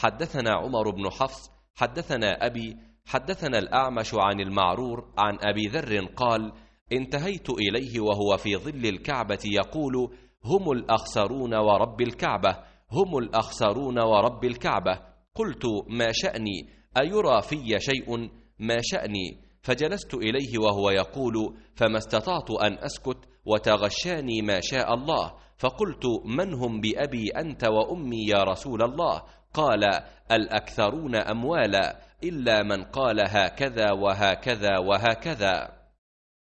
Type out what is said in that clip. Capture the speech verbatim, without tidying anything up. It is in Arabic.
حدثنا عمر بن حفص حدثنا أبي حدثنا الأعمش عن المعرور عن أبي ذر قال: انتهيت إليه وهو في ظل الكعبة يقول: هم الأخسرون ورب الكعبة، هم الأخسرون ورب الكعبة. قلت: ما شأني؟ أيرى في شيء؟ ما شأني؟ فجلست إليه وهو يقول، فما استطعت أن أسكت، وتغشاني ما شاء الله، فقلت: من هم بأبي أنت وأمي يا رسول الله؟ قال: الأكثرون أموالا، إلا من قال هكذا وهكذا وهكذا.